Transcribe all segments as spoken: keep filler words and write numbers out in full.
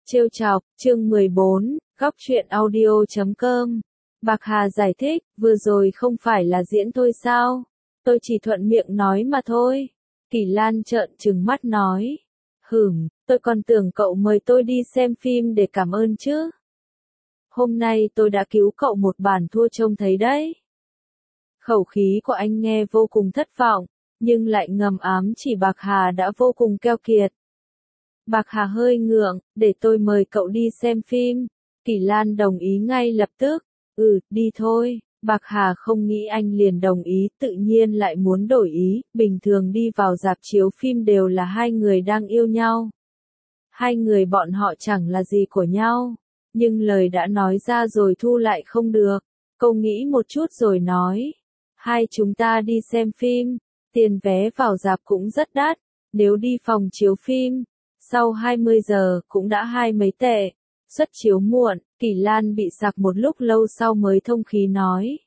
Trêu chọc, chương mười bốn, góc truyện audio chấm com. Bạc Hà giải thích, vừa rồi không phải là diễn thôi sao? Tôi chỉ thuận miệng nói mà thôi. Kỳ Lan trợn trừng mắt nói. Hửm, tôi còn tưởng cậu mời tôi đi xem phim để cảm ơn chứ. Hôm nay tôi đã cứu cậu một bàn thua trông thấy đấy. Khẩu khí của anh nghe vô cùng thất vọng, nhưng lại ngầm ám chỉ Bạc Hà đã vô cùng keo kiệt. Bạc Hà hơi ngượng, để tôi mời cậu đi xem phim. Kỳ Lan đồng ý ngay lập tức. Ừ, đi thôi. Bạc Hà không nghĩ anh liền đồng ý, tự nhiên lại muốn đổi ý. Bình thường đi vào rạp chiếu phim đều là hai người đang yêu nhau. Hai người bọn họ chẳng là gì của nhau. Nhưng lời đã nói ra rồi thu lại không được. Cô nghĩ một chút rồi nói. Hai chúng ta đi xem phim. Tiền vé vào rạp cũng rất đắt. Nếu đi phòng chiếu phim, sau hai mươi giờ cũng đã hai mấy tệ. Xuất chiếu muộn, Kỳ Lan bị sặc một lúc lâu sau mới thông khí nói.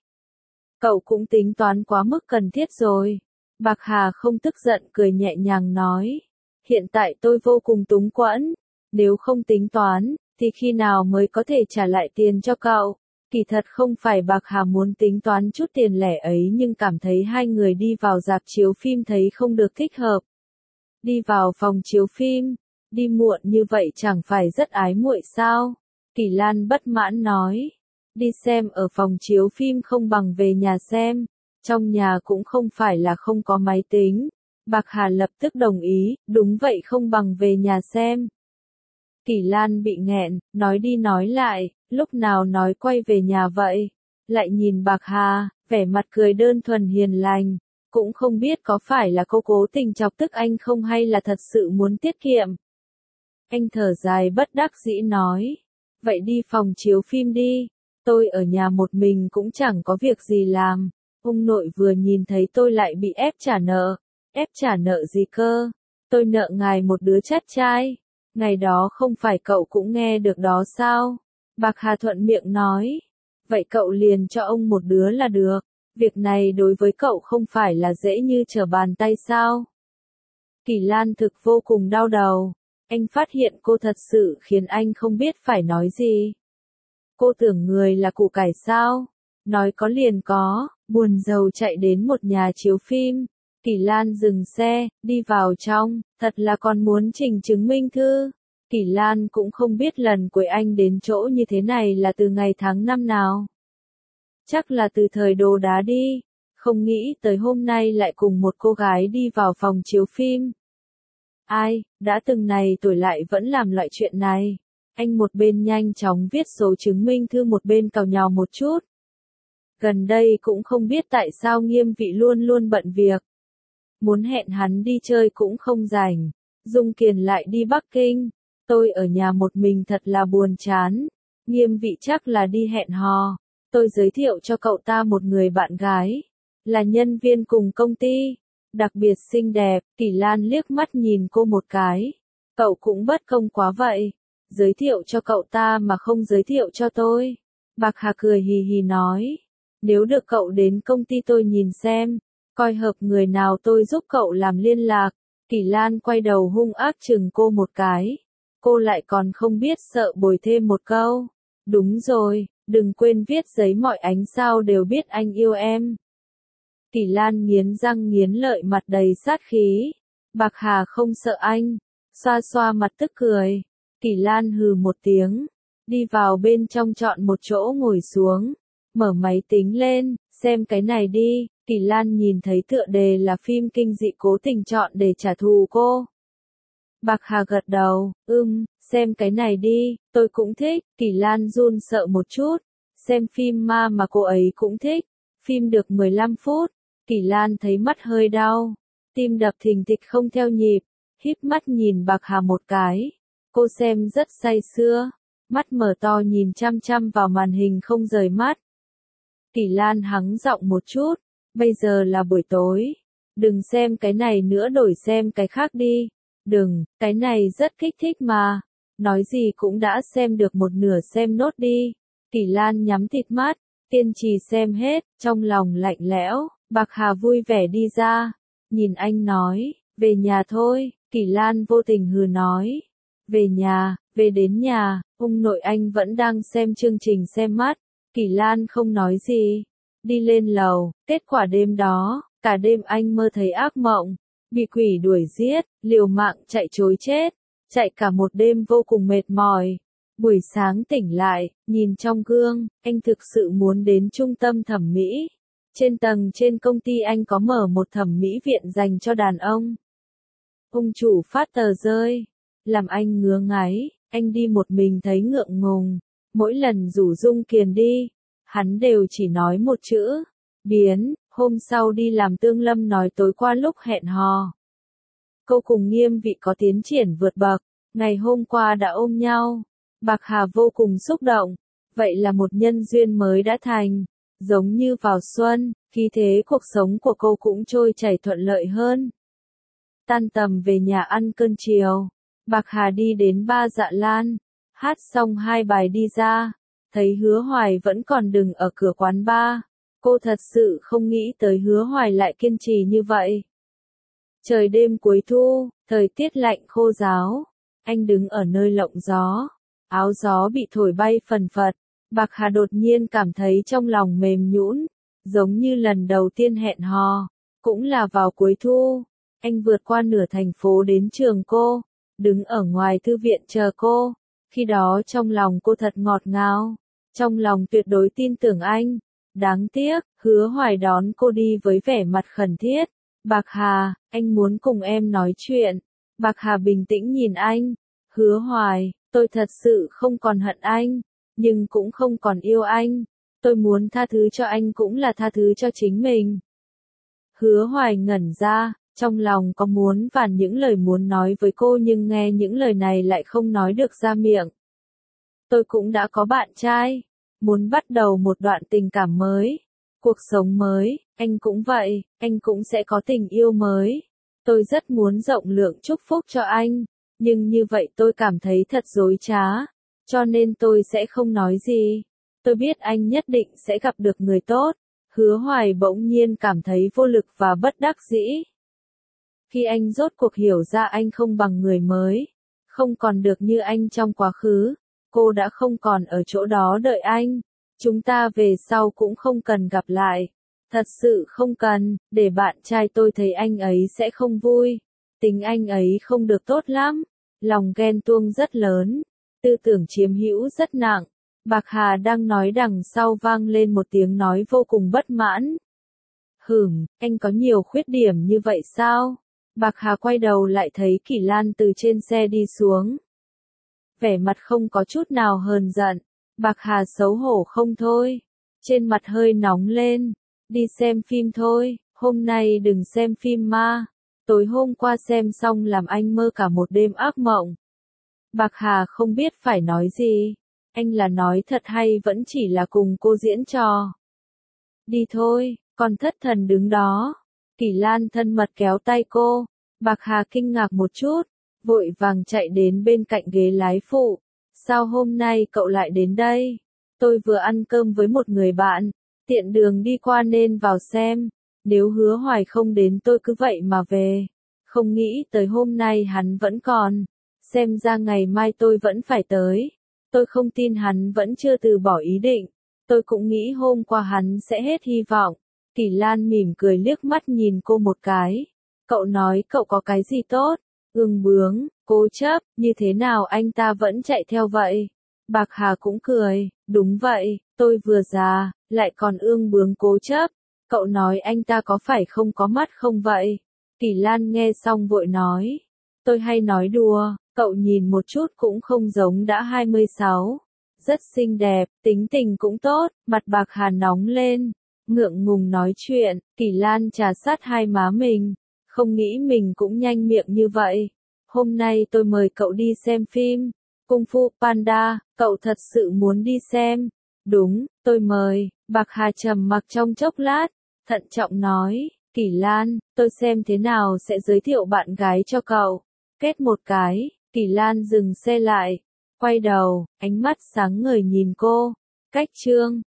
Cậu cũng tính toán quá mức cần thiết rồi. Bạc Hà không tức giận cười nhẹ nhàng nói. Hiện tại tôi vô cùng túng quẫn. Nếu không tính toán, thì khi nào mới có thể trả lại tiền cho cậu? Kỳ thật không phải Bạc Hà muốn tính toán chút tiền lẻ ấy, nhưng cảm thấy hai người đi vào rạp chiếu phim thấy không được thích hợp. Đi vào phòng chiếu phim, đi muộn như vậy chẳng phải rất ái muội sao? Kỳ Lan bất mãn nói. Đi xem ở phòng chiếu phim không bằng về nhà xem. Trong nhà cũng không phải là không có máy tính. Bạc Hà lập tức đồng ý, đúng vậy không bằng về nhà xem. Kỳ Lan bị nghẹn, nói đi nói lại, lúc nào nói quay về nhà vậy? Lại nhìn Bạc Hà, vẻ mặt cười đơn thuần hiền lành. Cũng không biết có phải là cô cố tình chọc tức anh không hay là thật sự muốn tiết kiệm. Anh thở dài bất đắc dĩ nói. Vậy đi phòng chiếu phim đi. Tôi ở nhà một mình cũng chẳng có việc gì làm. Ông nội vừa nhìn thấy tôi lại bị ép trả nợ. Ép trả nợ gì cơ? Tôi nợ ngài một đứa chắt trai. Ngày đó không phải cậu cũng nghe được đó sao? Bạc Hà thuận miệng nói. Vậy cậu liền cho ông một đứa là được. Việc này đối với cậu không phải là dễ như trở bàn tay sao? Kỳ Lan thực vô cùng đau đầu. Anh phát hiện cô thật sự khiến anh không biết phải nói gì. Cô tưởng người là củ cải sao? Nói có liền có, buồn rầu chạy đến một nhà chiếu phim. Kỳ Lan dừng xe, đi vào trong, thật là còn muốn trình chứng minh thư. Kỳ Lan cũng không biết lần cuối anh đến chỗ như thế này là từ ngày tháng năm nào. Chắc là từ thời Đồ Đá đi, không nghĩ tới hôm nay lại cùng một cô gái đi vào phòng chiếu phim. Ai, đã từng này tuổi lại vẫn làm loại chuyện này. Anh một bên nhanh chóng viết số chứng minh thư một bên càu nhàu một chút. Gần đây cũng không biết tại sao Nghiêm Vị luôn luôn bận việc. Muốn hẹn hắn đi chơi cũng không rảnh. Dung Kiền lại đi Bắc Kinh. Tôi ở nhà một mình thật là buồn chán. Nghiêm Vị chắc là đi hẹn hò. Tôi giới thiệu cho cậu ta một người bạn gái. Là nhân viên cùng công ty. Đặc biệt xinh đẹp. Kỳ Lan liếc mắt nhìn cô một cái. Cậu cũng bất công quá vậy. Giới thiệu cho cậu ta mà không giới thiệu cho tôi. Bạc Hà cười hì hì nói. Nếu được cậu đến công ty tôi nhìn xem. Coi hợp người nào tôi giúp cậu làm liên lạc. Kỳ Lan quay đầu hung ác chừng cô một cái. Cô lại còn không biết sợ bồi thêm một câu. Đúng rồi, đừng quên viết giấy mọi ánh sao đều biết anh yêu em. Kỳ Lan nghiến răng nghiến lợi mặt đầy sát khí. Bạc Hà không sợ anh. Xoa xoa mặt tức cười. Kỳ Lan hừ một tiếng. Đi vào bên trong chọn một chỗ ngồi xuống. Mở máy tính lên, xem cái này đi. Kỳ Lan nhìn thấy tựa đề là phim kinh dị cố tình chọn để trả thù cô. Bạc Hà gật đầu, ưm, xem cái này đi, tôi cũng thích. Kỳ Lan run sợ một chút. Xem phim ma mà cô ấy cũng thích. Phim được mười lăm phút. Kỳ Lan thấy mắt hơi đau. Tim đập thình thịch không theo nhịp. Híp mắt nhìn Bạc Hà một cái. Cô xem rất say sưa. Mắt mở to nhìn chăm chăm vào màn hình không rời mắt. Kỳ Lan hắng giọng một chút. Bây giờ là buổi tối. Đừng xem cái này nữa, đổi xem cái khác đi. Đừng, cái này rất kích thích mà. Nói gì cũng đã xem được một nửa, xem nốt đi. Kỳ Lan nhắm thịt mắt, kiên trì xem hết, trong lòng lạnh lẽo. Bạc Hà vui vẻ đi ra. Nhìn anh nói, về nhà thôi. Kỳ Lan vô tình hừ nói. Về nhà, về đến nhà, ông nội anh vẫn đang xem chương trình xem mắt. Kỳ Lan không nói gì. Đi lên lầu, kết quả đêm đó, cả đêm anh mơ thấy ác mộng. Bị quỷ đuổi giết, liều mạng chạy trối chết. Chạy cả một đêm vô cùng mệt mỏi. Buổi sáng tỉnh lại, nhìn trong gương, anh thực sự muốn đến trung tâm thẩm mỹ. Trên tầng trên công ty anh có mở một thẩm mỹ viện dành cho đàn ông. Ông chủ phát tờ rơi, làm anh ngứa ngáy, anh đi một mình thấy ngượng ngùng. Mỗi lần rủ Dung Kiền đi, hắn đều chỉ nói một chữ, biến. Hôm sau đi làm Tương Lâm nói tối qua lúc hẹn hò. Cô cùng Nghiêm Vị có tiến triển vượt bậc, ngày hôm qua đã ôm nhau. Bạc Hà vô cùng xúc động, vậy là một nhân duyên mới đã thành. Giống như vào xuân, khí thế cuộc sống của cô cũng trôi chảy thuận lợi hơn. Tan tầm về nhà ăn cơm chiều, Bạc Hà đi đến Ba Dạ Lan, hát xong hai bài đi ra, thấy Hứa Hoài vẫn còn đứng ở cửa quán bar. Cô thật sự không nghĩ tới Hứa Hoài lại kiên trì như vậy. Trời đêm cuối thu, thời tiết lạnh khô ráo, anh đứng ở nơi lộng gió, áo gió bị thổi bay phần phật. Bạc Hà đột nhiên cảm thấy trong lòng mềm nhũn, giống như lần đầu tiên hẹn hò, cũng là vào cuối thu. Anh vượt qua nửa thành phố đến trường cô, đứng ở ngoài thư viện chờ cô. Khi đó trong lòng cô thật ngọt ngào, trong lòng tuyệt đối tin tưởng anh. Đáng tiếc, Hứa Hoài đón cô đi với vẻ mặt khẩn thiết. Bạc Hà, anh muốn cùng em nói chuyện. Bạc Hà bình tĩnh nhìn anh. Hứa Hoài, tôi thật sự không còn hận anh, nhưng cũng không còn yêu anh. Tôi muốn tha thứ cho anh cũng là tha thứ cho chính mình. Hứa Hoài ngẩn ra, trong lòng có muốn vàn những lời muốn nói với cô nhưng nghe những lời này lại không nói được ra miệng. Tôi cũng đã có bạn trai, muốn bắt đầu một đoạn tình cảm mới, cuộc sống mới, anh cũng vậy, anh cũng sẽ có tình yêu mới. Tôi rất muốn rộng lượng chúc phúc cho anh, nhưng như vậy tôi cảm thấy thật dối trá, cho nên tôi sẽ không nói gì. Tôi biết anh nhất định sẽ gặp được người tốt. Hứa Hoài bỗng nhiên cảm thấy vô lực và bất đắc dĩ. Khi anh rốt cuộc hiểu ra anh không bằng người mới, không còn được như anh trong quá khứ, cô đã không còn ở chỗ đó đợi anh. Chúng ta về sau cũng không cần gặp lại. Thật sự không cần, để bạn trai tôi thấy anh ấy sẽ không vui. Tính anh ấy không được tốt lắm, lòng ghen tuông rất lớn, tư tưởng chiếm hữu rất nặng. Bạc Hà đang nói đằng sau vang lên một tiếng nói vô cùng bất mãn. Hửm, anh có nhiều khuyết điểm như vậy sao? Bạc Hà quay đầu lại thấy Kỳ Lan từ trên xe đi xuống. Vẻ mặt không có chút nào hờn giận. Bạc Hà xấu hổ không thôi. Trên mặt hơi nóng lên. Đi xem phim thôi, hôm nay đừng xem phim ma. Tối hôm qua xem xong làm anh mơ cả một đêm ác mộng. Bạc Hà không biết phải nói gì. Anh là nói thật hay vẫn chỉ là cùng cô diễn trò? Đi thôi, còn thất thần đứng đó. Kỳ Lan thân mật kéo tay cô. Bạc Hà kinh ngạc một chút, vội vàng chạy đến bên cạnh ghế lái phụ. Sao hôm nay cậu lại đến đây? Tôi vừa ăn cơm với một người bạn, tiện đường đi qua nên vào xem. Nếu Hứa Hoài không đến tôi cứ vậy mà về. Không nghĩ tới hôm nay hắn vẫn còn. Xem ra ngày mai tôi vẫn phải tới. Tôi không tin hắn vẫn chưa từ bỏ ý định. Tôi cũng nghĩ hôm qua hắn sẽ hết hy vọng. Kỳ Lan mỉm cười liếc mắt nhìn cô một cái. Cậu nói cậu có cái gì tốt? Ương bướng, cố chấp, như thế nào anh ta vẫn chạy theo vậy? Bạc Hà cũng cười, đúng vậy, tôi vừa già, lại còn ương bướng cố chấp. Cậu nói anh ta có phải không có mắt không vậy? Kỳ Lan nghe xong vội nói. Tôi hay nói đùa, cậu nhìn một chút cũng không giống đã hai mươi sáu. Rất xinh đẹp, tính tình cũng tốt, mặt Bạc Hà nóng lên. Ngượng ngùng nói chuyện, Kỳ Lan trà sát hai má mình. Không nghĩ mình cũng nhanh miệng như vậy. Hôm nay tôi mời cậu đi xem phim. Kung Fu Panda, cậu thật sự muốn đi xem? Đúng, tôi mời. Bạc Hà trầm mặc trong chốc lát, thận trọng nói. Kỳ Lan, tôi xem thế nào sẽ giới thiệu bạn gái cho cậu. Kết một cái, Kỳ Lan dừng xe lại. Quay đầu, ánh mắt sáng ngời nhìn cô. Cách chương.